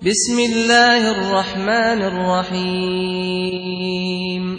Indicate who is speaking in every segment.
Speaker 1: بسم الله الرحمن الرحيم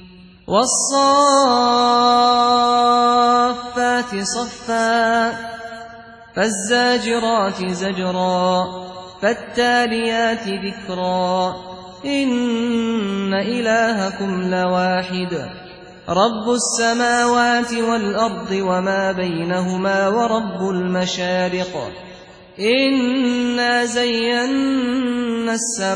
Speaker 1: والصافات صفا فالزاجرات زجرا فالتاليات ذكرا إن إلهكم لواحد رب السماوات والأرض وما بينهما ورب المشارق إنا زينا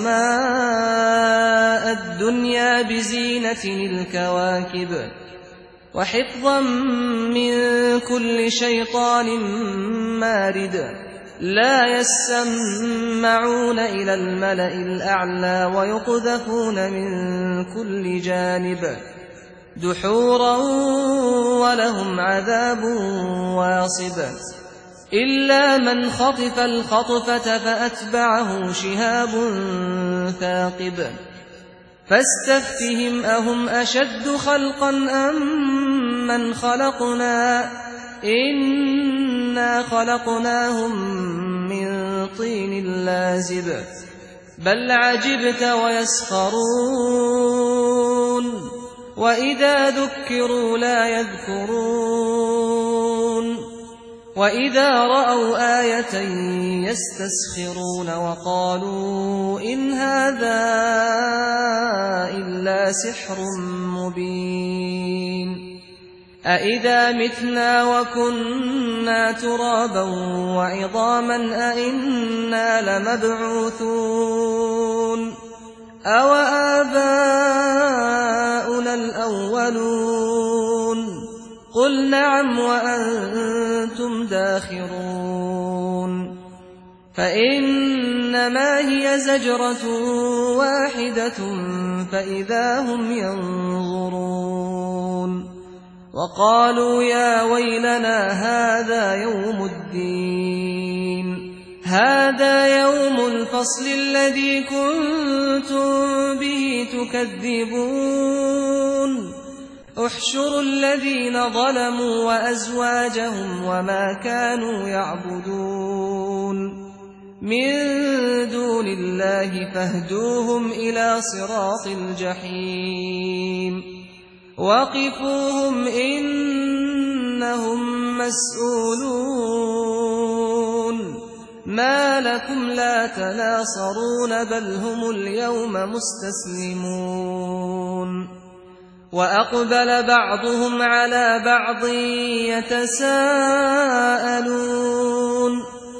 Speaker 1: السماء الدنيا بزينة الكواكب وحفظا من كل شيطان مارد لا يسمعون إلى الملأ الأعلى ويقذفون من كل جانب دحورا ولهم عذاب واصب إلا من خطف الخطفة فأتبعه شهاب ثاقب فاستفتهم أهم أشد خلقا أم من خلقنا إنا خلقناهم من طين لازب بل عجبت ويسخرون وإذا ذكروا لا يذكرون وإذا رأوا آية يستسخرون وقالوا إن هذا إلا سحر مبين أإذا متنا وكنا ترابا وعظاما أإنا لمبعوثون أو آباؤنا الأولون قل نعم وأنتم داخرون فإنما هي زجرة واحدة فإذا هم ينظرون وقالوا يا ويلنا هذا يوم الدين هذا يوم الفصل الذي كنتم به تكذبون احشروا الذين ظلموا وأزواجهم وما كانوا يعبدون من دون الله فاهدوهم إلى صراط الجحيم وقفوهم إنهم مسؤولون ما لكم لا تناصرون بل هم اليوم مستسلمون وأقبل بعضهم على بعض يتساءلون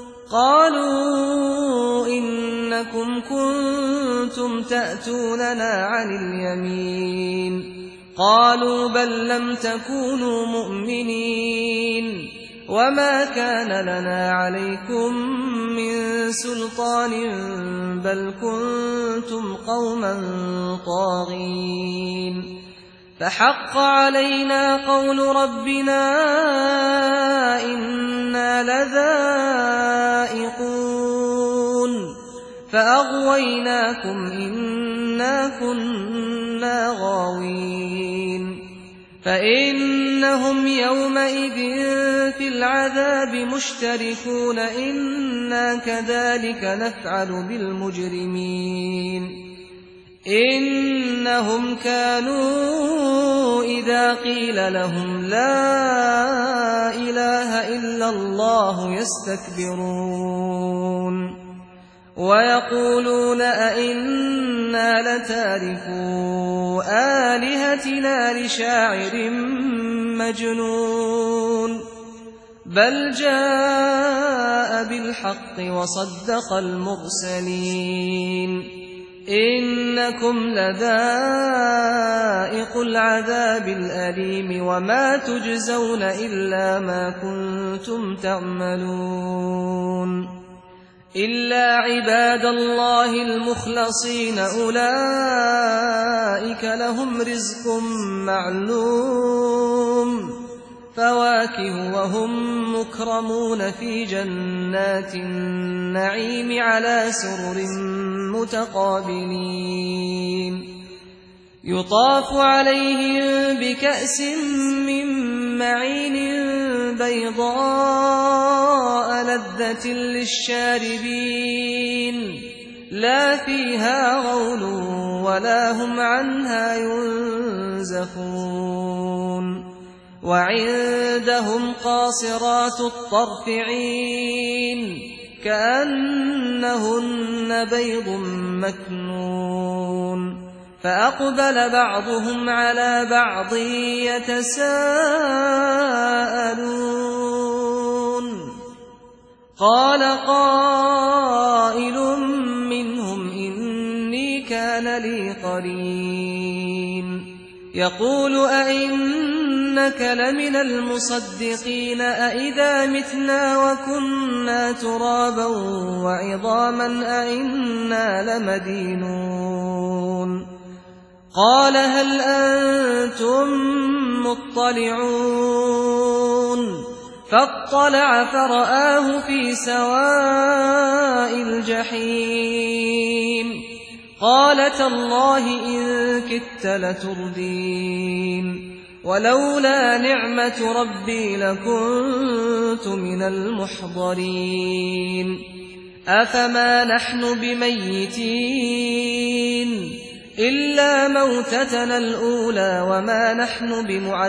Speaker 1: قالوا إنكم كنتم تأتوننا عن اليمين قالوا بل لم تكونوا مؤمنين وما كان لنا عليكم من سلطان بل كنتم قوما طاغين فحق علينا قول ربنا إنا لذائقون فأغويناكم إنا كنا غاوين فإنهم يومئذ في العذاب مشتركون إنا كذلك نفعل بالمجرمين إنهم كانوا إذا قيل لهم لا إله إلا الله يستكبرون ويقولون أئنا لتاركو آلهتنا لشاعر مجنون بل جاء بالحق وصدق المرسلين إنكم لذائق العذاب الأليم وما تجزون إلا ما كنتم تعملون إلا عباد الله المخلصين أولئك لهم رزق معلوم فواكه وهم مكرمون في جنات النعيم على سرر متقابلين يطاف عليهم بكأس من معين بيضاء لذة للشاربين لا فيها غول ولا هم عنها ينزفون وعندهم قاصرات الطرف عين كأنهن بيض مكنون فأقبل بعضهم على بعض يتساءلون قال قائل منهم إني كان لي قرين يقول أئنك لمن المصدقين أئذا متنا وكنا ترابا وعظاما أئنا لمدينون قال هل أنتم مطلعون فاطلع فرآه في سواء الجحيم قال تالله إن كدت لتردين ولولا نعمة ربي لكنت من المحضرين أفما نحن بميتين إلا موتتنا الأولى وما نحن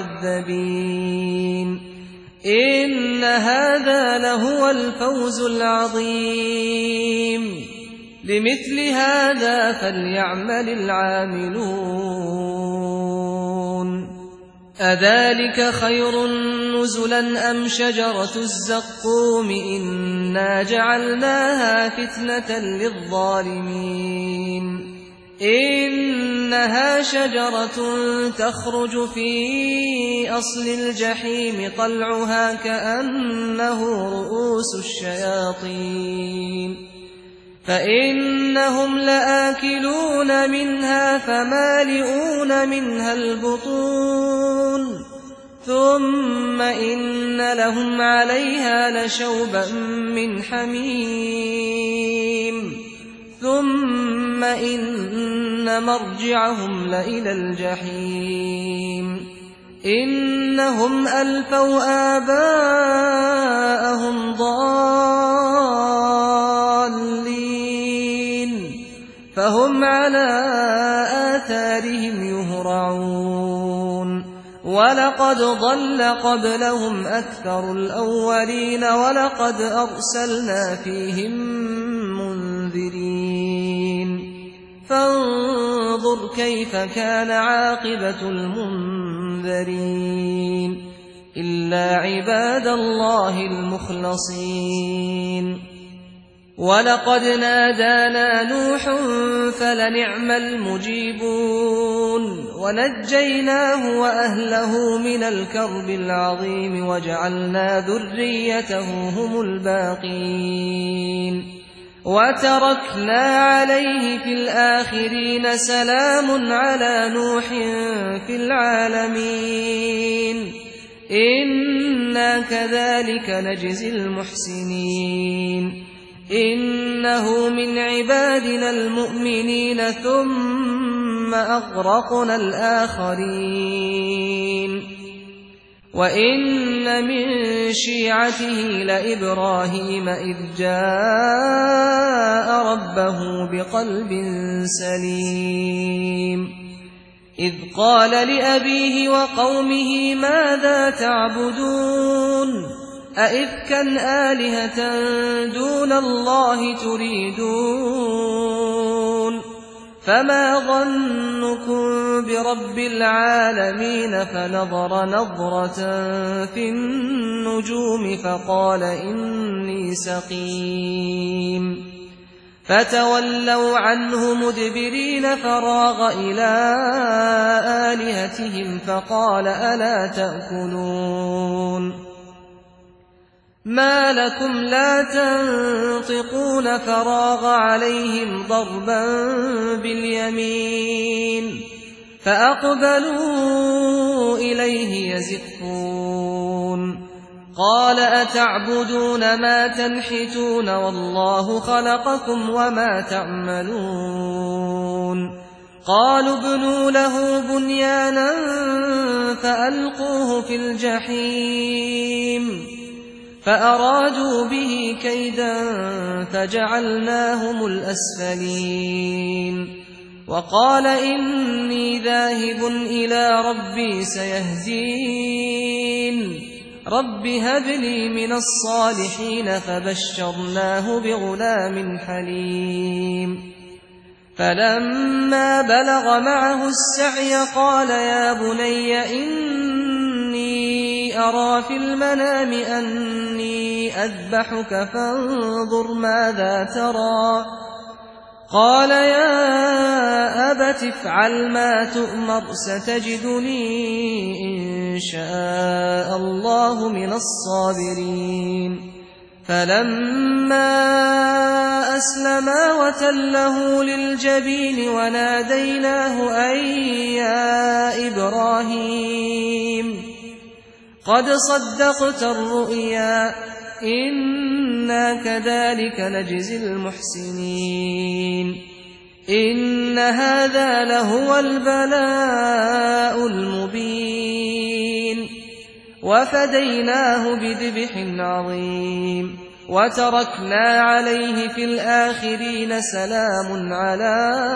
Speaker 1: بمعذبين إن هذا لهو الفوز العظيم لمثل هذا فليعمل العاملون أذلك خير نزلا أم شجرة الزقوم إنا جعلناها فتنة للظالمين إنها شجرة تخرج في أصل الجحيم طلعها كأنه رؤوس الشياطين فإنهم لآكلون منها فمالئون منها البطون ثم إن لهم عليها لشوبا من حميم ثم إن مرجعهم لإلى الجحيم إنهم ألفوا آباءهم ضالين فهم على آثارهم يهرعون ولقد ضل قبلهم أكثر الأولين ولقد أرسلنا فيهم منذرين فانظر كيف كان عاقبة المنذرين إلا عباد الله المخلصين ولقد نادانا نوح فلنعم المجيبون ونجيناه وأهله من الكرب العظيم وجعلنا ذريته هم الباقين وتركنا عليه في الآخرين سلام على نوح في العالمين إنا كذلك نجزي المحسنين إنه من عبادنا المؤمنين ثم أغرقنا الآخرين وإن من شيعته لإبراهيم إذ جاء ربه بقلب سليم إذ قال لأبيه وقومه ماذا تعبدون أئفكا آلهة دون الله تريدون فما ظنكم برب العالمين فنظر نظرة في النجوم فقال إني سقيم فتولوا عنه مدبرين فراغ إلى آلهتهم فقال ألا تأكلون ما لكم لا تنطقون فراغ عليهم ضربا باليمين فأقبلوا إليه يزفون قال أتعبدون ما تنحتون والله خلقكم وما تعملون قالوا ابنوا له بنيانا فألقوه في الجحيم فأرادوا به كيدا فجعلناهم الأسفلين وقال إني ذاهب إلى ربي سيهدين رب هب لي من الصالحين فبشرناه بغلام حليم فلما بلغ معه السعي قال يا بني إني أرى في المنام أني أذبحك فانظر ماذا ترى قال يا أبت افعل ما تؤمر ستجدني إن شاء الله من الصابرين فلما أسلما وتله للجبين وناديناه أن يا إبراهيم قد صدقت الرؤيا إنا كذلك نجزي المحسنين إن هذا لهو البلاء المبين وفديناه بذبح عظيم وتركنا عليه في الآخرين سلام على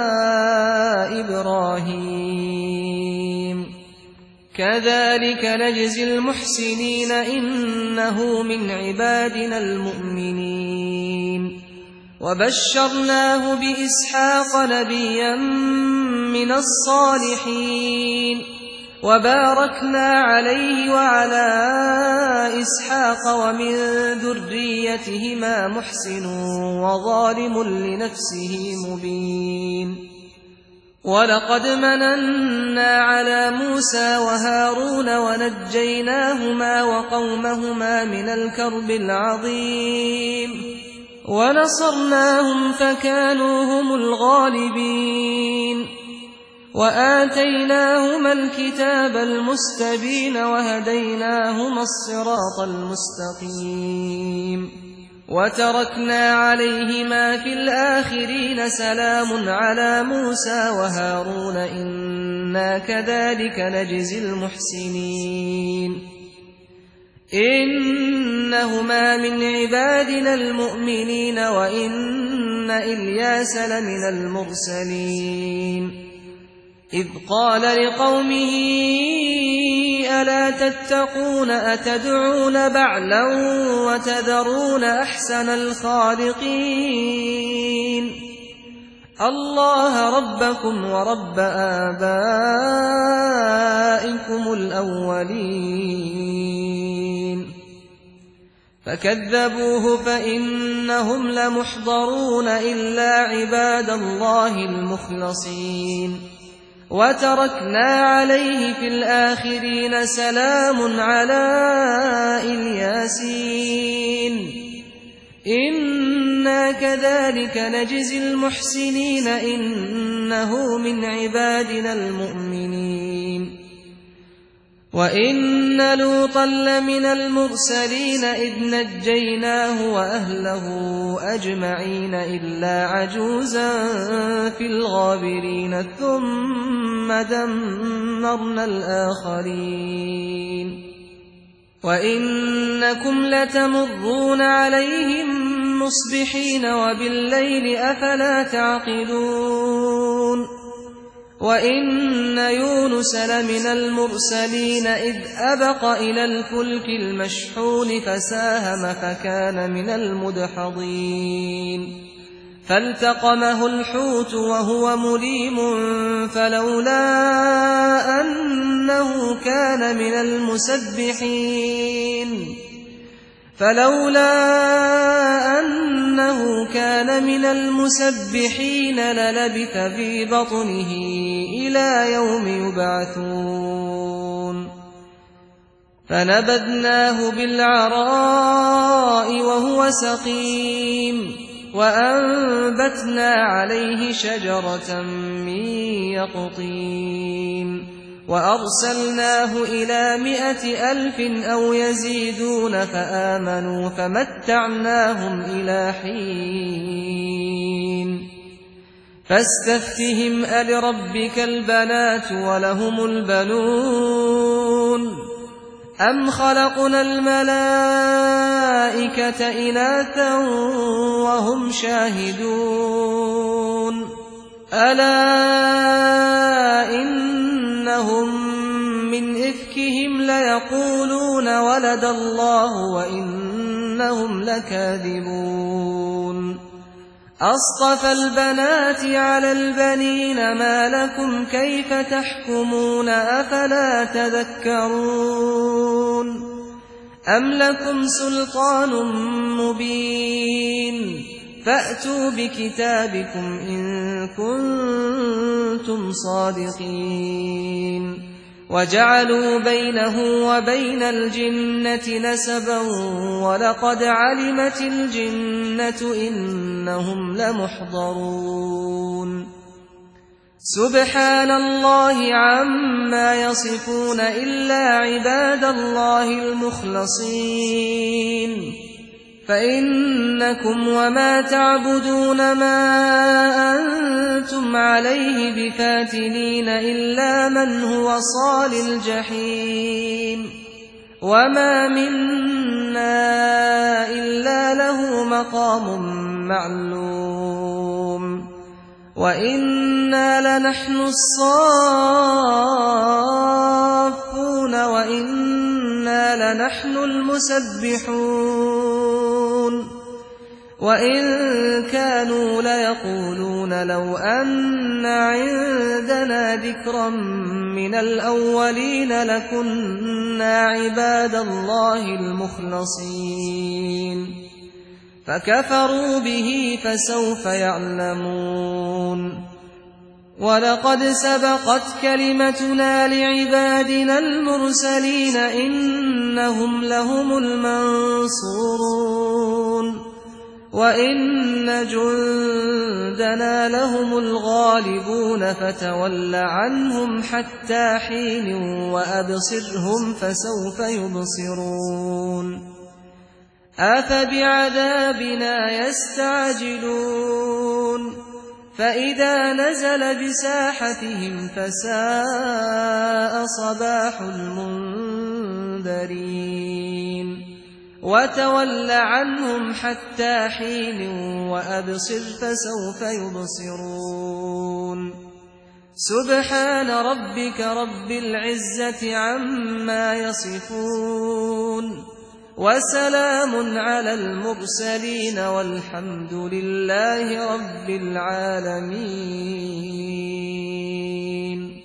Speaker 1: إبراهيم كذلك نجزي المحسنين إنه من عبادنا المؤمنين وبشرناه بإسحاق نبيا من الصالحين وباركنا عليه وعلى إسحاق ومن ذريتهما محسن وظالم لنفسه مبين ولقد مننا على موسى وهارون ونجيناهما وقومهما من الكرب العظيم ونصرناهم فكانوا هم الغالبين وآتيناهما الكتاب المستبين وهديناهما الصراط المستقيم وتركنا عليهما في الآخرين سلام على موسى وهارون إنا كذلك نجزي المحسنين إنهما من عبادنا المؤمنين وإن إلياس لمن المرسلين إذ قال لقومه ألا تتقون أتدعون بعلا وتذرون أحسن الخالقين الله ربكم ورب آبائكم الأولين فكذبوه فإنهم لمحضرون إلا عباد الله المخلصين وتركنا عليه في الآخرين سلام على الياسين إنا كذلك نجزي المحسنين إنه من عبادنا المؤمنين وإن لوطا لمن المرسلين إذ نجيناه وأهله أجمعين إلا عجوزا في الغابرين ثم دمرنا الآخرين وإنكم لتمرون عليهم مصبحين وبالليل أفلا تعقلون وإن يونس لمن المرسلين إذ أبق إلى الفلك المشحون فساهم فكان من المدحضين فالتقمه الحوت وهو مليم فلولا أنه كان من المسبحين للبث في بطنه إلى يوم يبعثون فنبذناه بالعراء وهو سقيم وأنبتنا عليه شجرة من يقطين وأرسلناه إلى 100,000 أو يزيدون فآمنوا فمتعناهم إلى حين فاستفتهم ألربك البنات ولهم البنون أَمْ خَلَقْنَا الْمَلَائِكَةَ إِنَاثًا وَهُمْ شَاهِدُونَ أَلَا إِنَّهُمْ مِنْ إِفْكِهِمْ لَيَقُولُونَ وَلَدَ اللَّهُ وَإِنَّهُمْ لَكَاذِبُونَ أَصْطَفَى الْبَنَاتِ عَلَى الْبَنِينَ مَا لَكُمْ كَيْفَ تَحْكُمُونَ أَفَلَا تَذَكَّرُونَ أَمْ لَكُمْ سُلْطَانٌ مُّبِينٌ فَأْتُوا بِكِتَابِكُمْ إِن كُنتُمْ صَادِقِينَ وَجَعَلُوا بَيْنَهُ وَبَيْنَ الْجِنَّةِ نَسَبًا وَلَقَدْ عَلِمَتِ الْجِنَّةُ إِنَّهُمْ لَمُحْضَرُونَ سُبْحَانَ اللَّهِ عَمَّا يَصِفُونَ إِلَّا عِبَادَ اللَّهِ الْمُخْلَصِينَ فَإِنَّكُمْ وَمَا تَعْبُدُونَ مَا أَنتُمْ عَلَيْهِ بِفَاتِنِينَ إِلَّا مَنْ هُوَ صَالِ الْجَحِيمِ وَمَا مِنَّا إِلَّا لَهُ مَقَامٌ مَّعْلُومٌ وَإِنَّا لَنَحْنُ الصَّافُّونَ وَإِنَّا لَنَحْنُ الْمُسَبِّحُونَ وَإِن كَانُوا لَيَقُولُونَ لَوْ أَنَّ عِندَنَا ذِكْرًا مِّنَ الْأَوَّلِينَ لَكُنَّا عِبَادَ اللَّهِ الْمُخْلَصِينَ فَكَفَرُوا بِهِ فَسَوْفَ يَعْلَمُونَ وَلَقَدْ سَبَقَتْ كَلِمَتُنَا لِعِبَادِنَا الْمُرْسَلِينَ إِنَّهُمْ لَهُمُ الْمَنصُورُونَ وَإِنَّ جُندَنَا لَهُمُ الْغَالِبُونَ فَتَوَلَّ عَنْهُمْ حَتَّىٰ حِينٍ وَأَبْصِرْهُمْ فَسَوْفَ يُبْصِرُونَ أَفَبِعَذَابِنَا يَسْتَعْجِلُونَ فَإِذَا نَزَلَ بِسَاحَتِهِمْ فَسَاءَ صَبَاحُ الْمُنذَرِينَ وَتَوَلَّ عَنْهُمْ حَتَّىٰ حِينٍ وَأَبْصِرْ فَسَوْفَ يُبْصِرُونَ سُبْحَانَ رَبِّكَ رَبِّ الْعِزَّةِ عَمَّا يَصِفُونَ وَسَلَامٌ عَلَى الْمُرْسَلِينَ وَالْحَمْدُ لِلَّهِ رَبِّ الْعَالَمِينَ